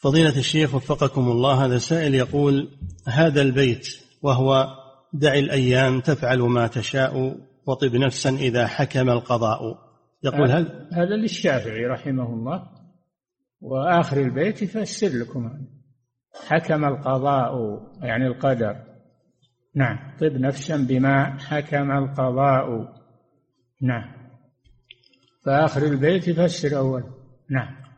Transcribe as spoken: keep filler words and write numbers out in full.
فضيلة الشيخ وفقكم الله، هذا سائل يقول: هذا البيت وهو دع الأيام تفعل ما تشاء وطب نفسا إذا حكم القضاء، يقول هل هذا للشافعي رحمه الله، وآخر البيت يفسر لكم حكم القضاء يعني القدر. نعم، طب نفسا بما حكم القضاء. نعم، فآخر البيت يفسر أول. نعم.